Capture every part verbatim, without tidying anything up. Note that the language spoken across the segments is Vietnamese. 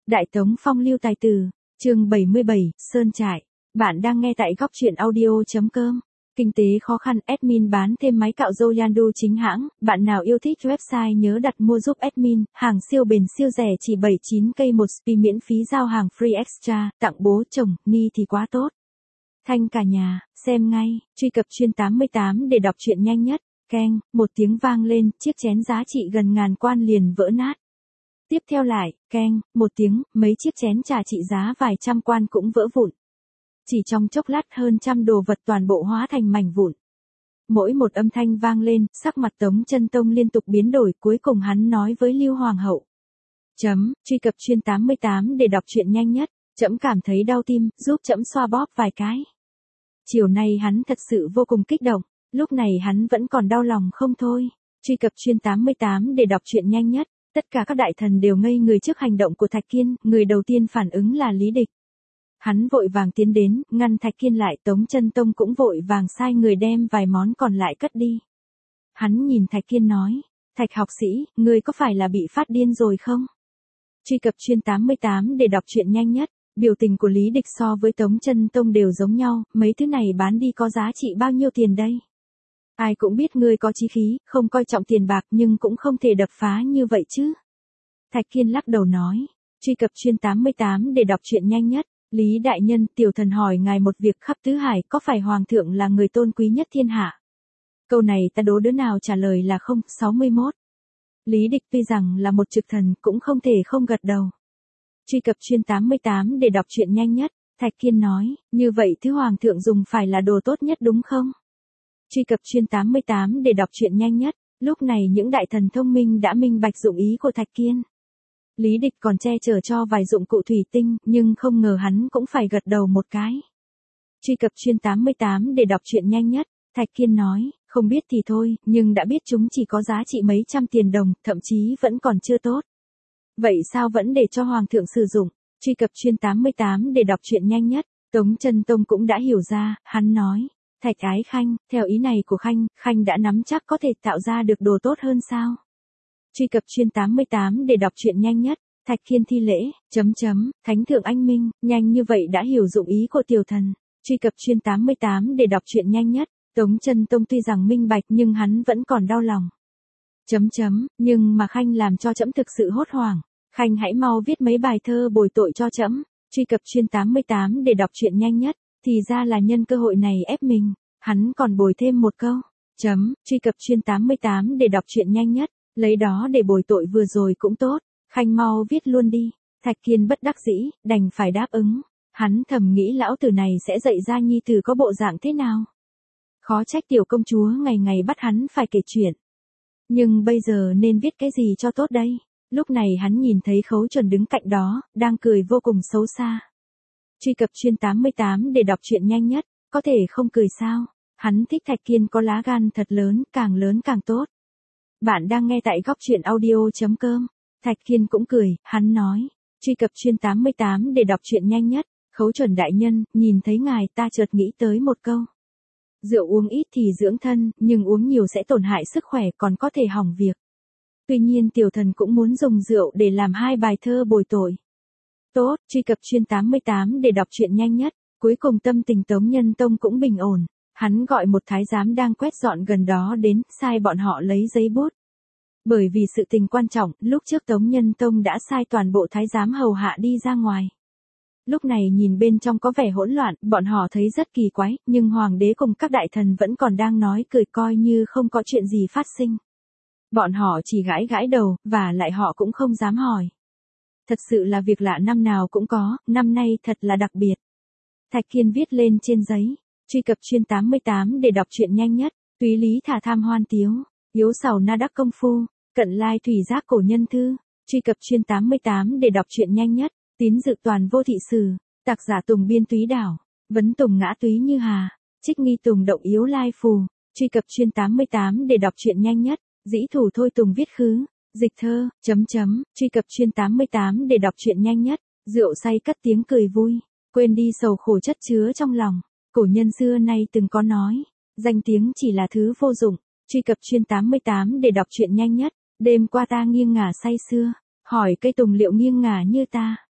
Đại Tống phong lưu tài tử, chương bảy mươi bảy, Sơn Trại. Bạn đang nghe tại góc truyện audio.com. Kinh tế khó khăn, admin bán thêm máy cạo râu Yandu chính hãng. Bạn nào yêu thích website nhớ đặt mua giúp admin. Hàng siêu bền siêu rẻ chỉ bảy mươi chín k một spi miễn phí giao hàng free extra. Tặng bố chồng, ni thì quá tốt. Thanh cả nhà, xem ngay. Truy cập chuyên tám mươi tám để đọc truyện nhanh nhất. Keng, một tiếng vang lên, chiếc chén giá trị gần ngàn quan liền vỡ nát. Tiếp theo lại, keng, một tiếng, mấy chiếc chén trà trị giá vài trăm quan cũng vỡ vụn. Chỉ trong chốc lát hơn trăm đồ vật toàn bộ hóa thành mảnh vụn. Mỗi một âm thanh vang lên, sắc mặt Tống Chân Tông liên tục biến đổi, cuối cùng hắn nói với Lưu Hoàng hậu. Chấm, truy cập chuyên tám mươi tám để đọc truyện nhanh nhất, trẫm cảm thấy đau tim, giúp trẫm xoa bóp vài cái. Chiều nay hắn thật sự vô cùng kích động, lúc này hắn vẫn còn đau lòng không thôi. Truy cập chuyên tám mươi tám để đọc truyện nhanh nhất. Tất cả các đại thần đều ngây người trước hành động của Thạch Kiên, người đầu tiên phản ứng là Lý Địch. Hắn vội vàng tiến đến, ngăn Thạch Kiên lại, Tống Chân Tông cũng vội vàng sai người đem vài món còn lại cất đi. Hắn nhìn Thạch Kiên nói, Thạch học sĩ, ngươi có phải là bị phát điên rồi không? Truy cập chuyên tám mươi tám để đọc truyện nhanh nhất, biểu tình của Lý Địch so với Tống Chân Tông đều giống nhau, mấy thứ này bán đi có giá trị bao nhiêu tiền đây? Ai cũng biết ngươi có chí khí, không coi trọng tiền bạc nhưng cũng không thể đập phá như vậy chứ. Thạch Kiên lắc đầu nói, truy cập chuyên tám mươi tám để đọc truyện nhanh nhất. Lý đại nhân, tiểu thần hỏi ngài một việc khắp tứ hải, có phải hoàng thượng là người tôn quý nhất thiên hạ? Câu này ta đố đứa nào trả lời là không. Sáu mươi mốt. Lý Địch tuy rằng là một trực thần cũng không thể không gật đầu. Truy cập chuyên tám mươi tám để đọc truyện nhanh nhất. Thạch Kiên nói, như vậy thứ hoàng thượng dùng phải là đồ tốt nhất đúng không? Truy cập chuyên tám mươi tám để đọc truyện nhanh nhất. Lúc này những đại thần thông minh đã minh bạch dụng ý của Thạch Kiên. Lý Địch còn che chở cho vài dụng cụ thủy tinh, nhưng không ngờ hắn cũng phải gật đầu một cái. Truy cập chuyên tám mươi tám để đọc truyện nhanh nhất. Thạch Kiên nói, không biết thì thôi, nhưng đã biết chúng chỉ có giá trị mấy trăm tiền đồng, thậm chí vẫn còn chưa tốt. Vậy sao vẫn để cho hoàng thượng sử dụng? Truy cập chuyên tám mươi tám để đọc truyện nhanh nhất. Tống Chân Tông cũng đã hiểu ra, hắn nói. Thạch Ái Khanh, theo ý này của Khanh, Khanh đã nắm chắc có thể tạo ra được đồ tốt hơn sao? Truy cập chuyên tám mươi tám để đọc truyện nhanh nhất. Thạch Kiên thi lễ, chấm chấm, Thánh thượng anh minh, nhanh như vậy đã hiểu dụng ý của tiểu thần. Truy cập chuyên tám mươi tám để đọc truyện nhanh nhất. Tống Chân Tông tuy rằng minh bạch nhưng hắn vẫn còn đau lòng. Chấm chấm, nhưng mà Khanh làm cho trẫm thực sự hốt hoảng. Khanh hãy mau viết mấy bài thơ bồi tội cho trẫm. Truy cập chuyên tám mươi tám để đọc truyện nhanh nhất. Thì ra là nhân cơ hội này ép mình, hắn còn bồi thêm một câu. Chấm, truy cập chuyên tám mươi tám để đọc truyện nhanh nhất, lấy đó để bồi tội vừa rồi cũng tốt, Khanh mau viết luôn đi. Thạch Kiên bất đắc dĩ, đành phải đáp ứng. Hắn thầm nghĩ lão tử này sẽ dạy ra nhi tử có bộ dạng thế nào. Khó trách tiểu công chúa ngày ngày bắt hắn phải kể chuyện. Nhưng bây giờ nên viết cái gì cho tốt đây? Lúc này hắn nhìn thấy Khấu Chuẩn đứng cạnh đó, đang cười vô cùng xấu xa. Truy cập chuyên tám mươi tám để đọc truyện nhanh nhất, có thể không cười sao? Hắn thích Thạch Kiên có lá gan thật lớn, càng lớn càng tốt. Bạn đang nghe tại góc truyện audio.com. Thạch Kiên cũng cười, hắn nói, truy cập chuyên tám mươi tám để đọc truyện nhanh nhất. Khấu Chuẩn đại nhân, nhìn thấy ngài ta chợt nghĩ tới một câu. Rượu uống ít thì dưỡng thân, nhưng uống nhiều sẽ tổn hại sức khỏe, còn có thể hỏng việc. Tuy nhiên tiểu thần cũng muốn dùng rượu để làm hai bài thơ bồi tội. Tốt, truy cập chuyên tám mươi tám để đọc truyện nhanh nhất. Cuối cùng tâm tình Tống Nhân Tông cũng bình ổn. Hắn gọi một thái giám đang quét dọn gần đó đến, sai bọn họ lấy giấy bút. Bởi vì sự tình quan trọng, lúc trước Tống Nhân Tông đã sai toàn bộ thái giám hầu hạ đi ra ngoài. Lúc này nhìn bên trong có vẻ hỗn loạn, bọn họ thấy rất kỳ quái, nhưng hoàng đế cùng các đại thần vẫn còn đang nói cười coi như không có chuyện gì phát sinh. Bọn họ chỉ gãi gãi đầu, và lại họ cũng không dám hỏi. Thật sự là việc lạ năm nào cũng có, năm nay thật là đặc biệt. Thạch Kiên viết lên trên giấy. Truy cập chuyên tám mươi tám để đọc truyện nhanh nhất. Túy lý thả tham hoan tiếu. Yếu sầu na đắc công phu. Cận lai thủy giác cổ nhân thư. Truy cập chuyên tám mươi tám để đọc truyện nhanh nhất. Tín dự toàn vô thị sử. Tạc giả tùng biên túy đảo. Vấn tùng ngã túy như hà. Trích nghi tùng động yếu lai phù. Truy cập chuyên tám mươi tám để đọc truyện nhanh nhất. Dĩ thủ thôi tùng viết khứ. Dịch thơ, chấm chấm, truy cập chuyên tám mươi tám để đọc truyện nhanh nhất. Rượu say cất tiếng cười vui. Quên đi sầu khổ chất chứa trong lòng. Cổ nhân xưa nay từng có nói. Danh tiếng chỉ là thứ vô dụng. Truy cập chuyên tám mươi tám để đọc truyện nhanh nhất. Đêm qua ta nghiêng ngả say sưa. Hỏi cây tùng liệu nghiêng ngả như ta.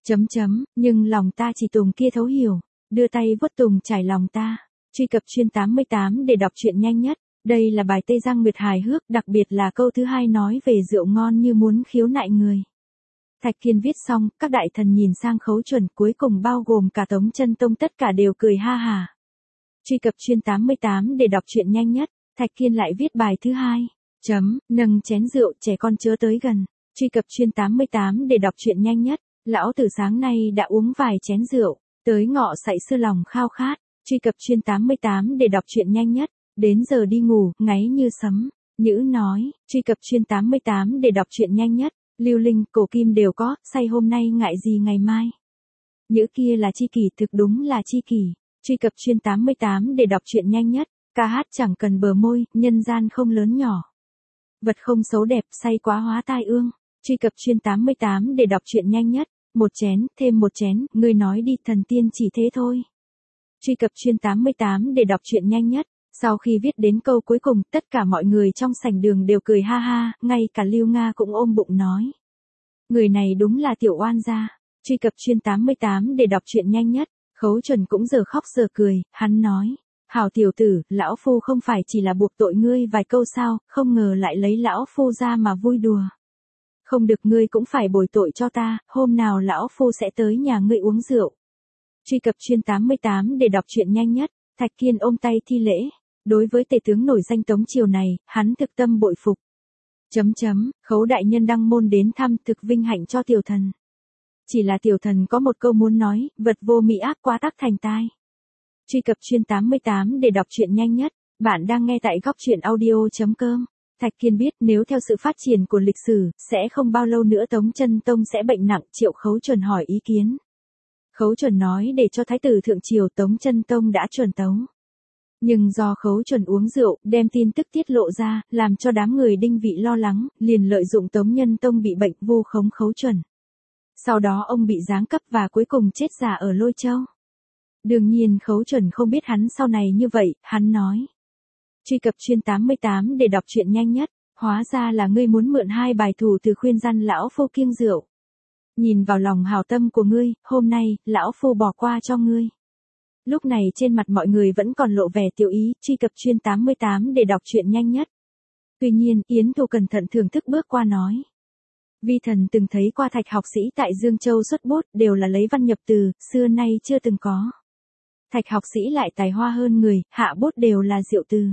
Chấm chấm, nhưng lòng ta chỉ Tùng kia thấu hiểu, đưa tay vuốt Tùng trải lòng ta. Truy cập chuyên tám mươi tám để đọc truyện nhanh nhất. Đây là bài Tây Giang Nguyệt hài hước, đặc biệt là câu thứ hai nói về rượu ngon như muốn khiếu nại người. Thạch Kiên viết xong, các đại thần nhìn sang Khấu Chuẩn, cuối cùng bao gồm cả Tống Chân Tông tất cả đều cười ha hả. Truy cập chuyên tám mươi tám để đọc truyện nhanh nhất. Thạch Kiên lại viết bài thứ hai. Chấm, nâng chén rượu, trẻ con chớ tới gần. Truy cập chuyên tám mươi tám để đọc truyện nhanh nhất. Lão tử sáng nay đã uống vài chén rượu, tới ngọ sậy sư lòng khao khát. Truy cập chuyên tám mươi tám để đọc truyện nhanh nhất. Đến giờ đi ngủ, ngáy như sấm. Nhữ nói, truy cập chuyên tám mươi tám để đọc truyện nhanh nhất. Lưu Linh, Cổ Kim đều có, say hôm nay ngại gì ngày mai. Nhữ kia là chi kỷ, thực đúng là chi kỷ. Truy cập chuyên tám mươi tám để đọc truyện nhanh nhất. Ca hát chẳng cần bờ môi, nhân gian không lớn nhỏ. Vật không xấu đẹp, say quá hóa tai ương. Truy cập chuyên tám mươi tám để đọc truyện nhanh nhất. Một chén, thêm một chén, ngươi nói đi, thần tiên chỉ thế thôi. Truy cập chuyên tám mươi tám để đọc truyện nhanh nhất. Sau khi viết đến câu cuối cùng, tất cả mọi người trong sảnh đường đều cười ha ha, ngay cả Lưu Nga cũng ôm bụng nói. Người này đúng là tiểu oan gia. Truy cập chuyên tám mươi tám để đọc truyện nhanh nhất. Khấu Chuẩn cũng giờ khóc giờ cười, hắn nói. Hảo tiểu tử, lão phu không phải chỉ là buộc tội ngươi vài câu sao, không ngờ lại lấy lão phu ra mà vui đùa. Không được, ngươi cũng phải bồi tội cho ta, hôm nào lão phu sẽ tới nhà ngươi uống rượu. Truy cập chuyên tám mươi tám để đọc truyện nhanh nhất. Thạch Kiên ôm tay thi lễ. Đối với tể tướng nổi danh Tống triều này, hắn thực tâm bội phục. Chấm chấm, Khấu đại nhân đăng môn đến thăm, thực vinh hạnh cho tiểu thần. Chỉ là tiểu thần có một câu muốn nói, vật vô mỹ ác quá tắc thành tai. Truy cập chuyên tám mươi tám để đọc truyện nhanh nhất. Bạn đang nghe tại góc truyện audio chấm com. Thạch Kiên biết nếu theo sự phát triển của lịch sử, sẽ không bao lâu nữa Tống Chân Tông sẽ bệnh nặng. Triệu Khấu Chuẩn hỏi ý kiến. Khấu Chuẩn nói để cho thái tử thượng triều Tống Chân Tông đã chuẩn tấu. Nhưng do Khấu Chuẩn uống rượu, đem tin tức tiết lộ ra, làm cho đám người Đinh Vị lo lắng, liền lợi dụng Tống Nhân Tông bị bệnh vu khống Khấu Chuẩn. Sau đó ông bị giáng cấp và cuối cùng chết già ở Lôi Châu. Đương nhiên Khấu Chuẩn không biết hắn sau này như vậy, hắn nói. Truy cập chuyên tám mươi tám để đọc truyện nhanh nhất. Hóa ra là ngươi muốn mượn hai bài thủ từ khuyên răn lão phu kiêng rượu. Nhìn vào lòng hảo tâm của ngươi, hôm nay, lão phu bỏ qua cho ngươi. Lúc này trên mặt mọi người vẫn còn lộ vẻ tiểu ý. Truy cập chuyên tám mươi tám để đọc truyện nhanh nhất. Tuy nhiên, Yến Thu cẩn thận thưởng thức bước qua nói. Vi thần từng thấy qua Thạch học sĩ tại Dương Châu xuất bút, đều là lấy văn nhập từ, xưa nay chưa từng có. Thạch học sĩ lại tài hoa hơn người, hạ bút đều là diệu từ.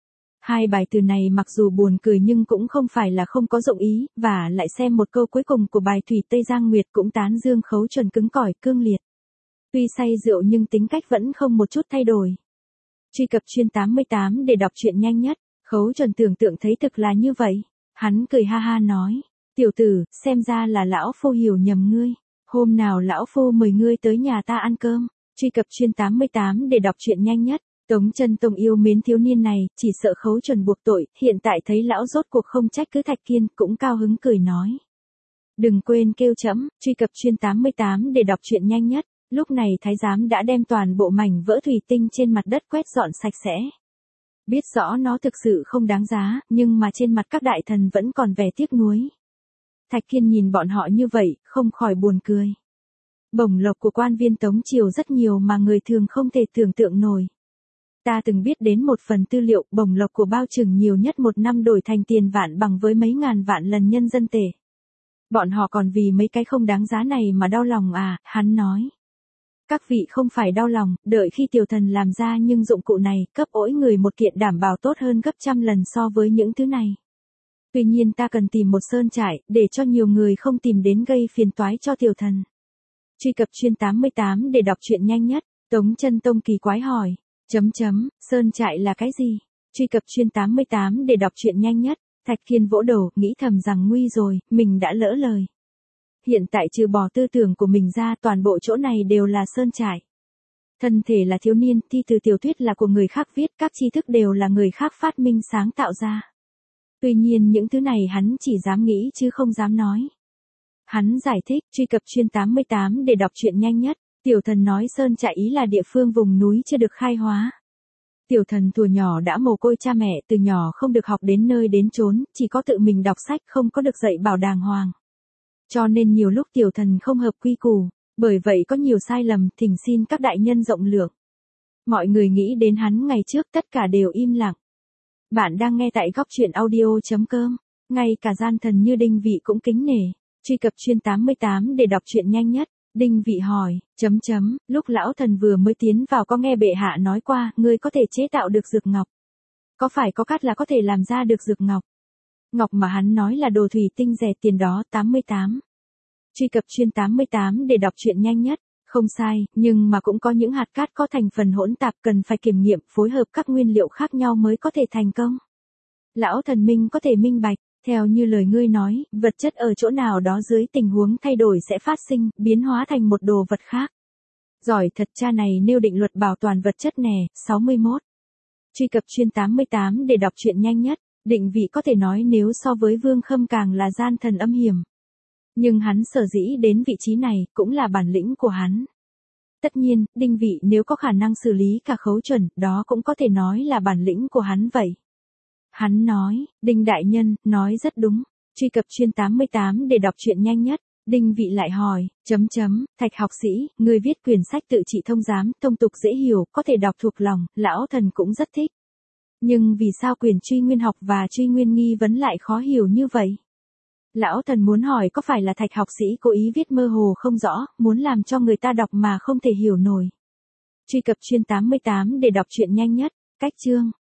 Hai bài từ này mặc dù buồn cười nhưng cũng không phải là không có dụng ý, và lại xem một câu cuối cùng của bài Thủy Tây Giang Nguyệt cũng tán dương Khấu Chuẩn cứng cỏi, cương liệt. Tuy say rượu nhưng tính cách vẫn không một chút thay đổi. Truy cập chuyên tám mươi tám để đọc truyện nhanh nhất. Khấu Chuẩn tưởng tượng thấy thực là như vậy. Hắn cười ha ha nói. Tiểu tử, xem ra là lão phu hiểu nhầm ngươi. Hôm nào lão phu mời ngươi tới nhà ta ăn cơm. Truy cập chuyên tám mươi tám để đọc truyện nhanh nhất. Tống Chân Tông yêu mến thiếu niên này, chỉ sợ Khấu Chuẩn buộc tội, hiện tại thấy lão rốt cuộc không trách cứ Thạch Kiên, cũng cao hứng cười nói. Đừng quên kêu trẫm. Truy cập chuyên tám mươi tám để đọc truyện nhanh nhất. Lúc này thái giám đã đem toàn bộ mảnh vỡ thủy tinh trên mặt đất quét dọn sạch sẽ. Biết rõ nó thực sự không đáng giá, nhưng mà trên mặt các đại thần vẫn còn vẻ tiếc nuối. Thạch Kiên nhìn bọn họ như vậy, không khỏi buồn cười. Bổng lộc của quan viên Tống triều rất nhiều mà người thường không thể tưởng tượng nổi. Ta từng biết đến một phần tư liệu, bổng lộc của bao trừng nhiều nhất một năm đổi thành tiền vạn bằng với mấy ngàn vạn lần nhân dân tệ. Bọn họ còn vì mấy cái không đáng giá này mà đau lòng à, hắn nói. Các vị không phải đau lòng, đợi khi tiểu thần làm ra nhưng dụng cụ này, cấp ỗi người một kiện đảm bảo tốt hơn gấp trăm lần so với những thứ này. Tuy nhiên ta cần tìm một sơn trại, để cho nhiều người không tìm đến gây phiền toái cho tiểu thần. Truy cập chuyên tám mươi tám để đọc truyện nhanh nhất. Tống Chân Tông kỳ quái hỏi. Chấm chấm, sơn trại là cái gì? Truy cập chuyên tám mươi tám để đọc truyện nhanh nhất. Thạch Kiên vỗ đầu, nghĩ thầm rằng nguy rồi, mình đã lỡ lời. Hiện tại trừ bỏ tư tưởng của mình ra, toàn bộ chỗ này đều là sơn trại. Thân thể là thiếu niên, thi từ tiểu thuyết là của người khác viết, các tri thức đều là người khác phát minh sáng tạo ra. Tuy nhiên những thứ này hắn chỉ dám nghĩ chứ không dám nói. Hắn giải thích. Truy cập chuyên tám mươi tám để đọc truyện nhanh nhất. Tiểu thần nói sơn trại ý là địa phương vùng núi chưa được khai hóa. Tiểu thần thuở nhỏ đã mồ côi cha mẹ, từ nhỏ không được học đến nơi đến chốn, chỉ có tự mình đọc sách, không có được dạy bảo đàng hoàng. Cho nên nhiều lúc tiểu thần không hợp quy củ. Bởi vậy có nhiều sai lầm, thỉnh xin các đại nhân rộng lượng. Mọi người nghĩ đến hắn ngày trước tất cả đều im lặng. Bạn đang nghe tại góc truyện audio.com. Ngay cả gian thần như Đinh Vị cũng kính nể. Truy cập chuyên tám mươi tám để đọc truyện nhanh nhất. Đinh Vị hỏi, chấm chấm, lúc lão thần vừa mới tiến vào có nghe bệ hạ nói qua, ngươi có thể chế tạo được dược ngọc. Có phải có cát là có thể làm ra được dược ngọc? Ngọc mà hắn nói là đồ thủy tinh rẻ tiền đó. Tám mươi tám. Truy cập chuyên tám mươi tám để đọc truyện nhanh nhất. Không sai, nhưng mà cũng có những hạt cát có thành phần hỗn tạp cần phải kiểm nghiệm, phối hợp các nguyên liệu khác nhau mới có thể thành công. Lão thần minh có thể minh bạch, theo như lời ngươi nói, vật chất ở chỗ nào đó dưới tình huống thay đổi sẽ phát sinh, biến hóa thành một đồ vật khác. Giỏi thật, cha này nêu định luật bảo toàn vật chất nè. Sáu mươi mốt. Truy cập chuyên tám mươi tám để đọc truyện nhanh nhất. Định Vị có thể nói nếu so với Vương Khâm càng là gian thần âm hiểm. Nhưng hắn sở dĩ đến vị trí này, cũng là bản lĩnh của hắn. Tất nhiên, Đinh Vị nếu có khả năng xử lý cả khấu chuẩn, đó cũng có thể nói là bản lĩnh của hắn vậy. Hắn nói, Đinh đại nhân, nói rất đúng. Truy cập chuyên tám mươi tám để đọc truyện nhanh nhất. Đinh Vị lại hỏi, chấm chấm, Thạch học sĩ, người viết quyển sách tự trị thông giám, thông tục dễ hiểu, có thể đọc thuộc lòng, lão thần cũng rất thích. Nhưng vì sao quyển Truy Nguyên học và Truy Nguyên nghi vấn lại khó hiểu như vậy? Lão thần muốn hỏi có phải là Thạch học sĩ cố ý viết mơ hồ không rõ, muốn làm cho người ta đọc mà không thể hiểu nổi. Truy cập chuyên tám mươi tám để đọc truyện nhanh nhất. Cách chương.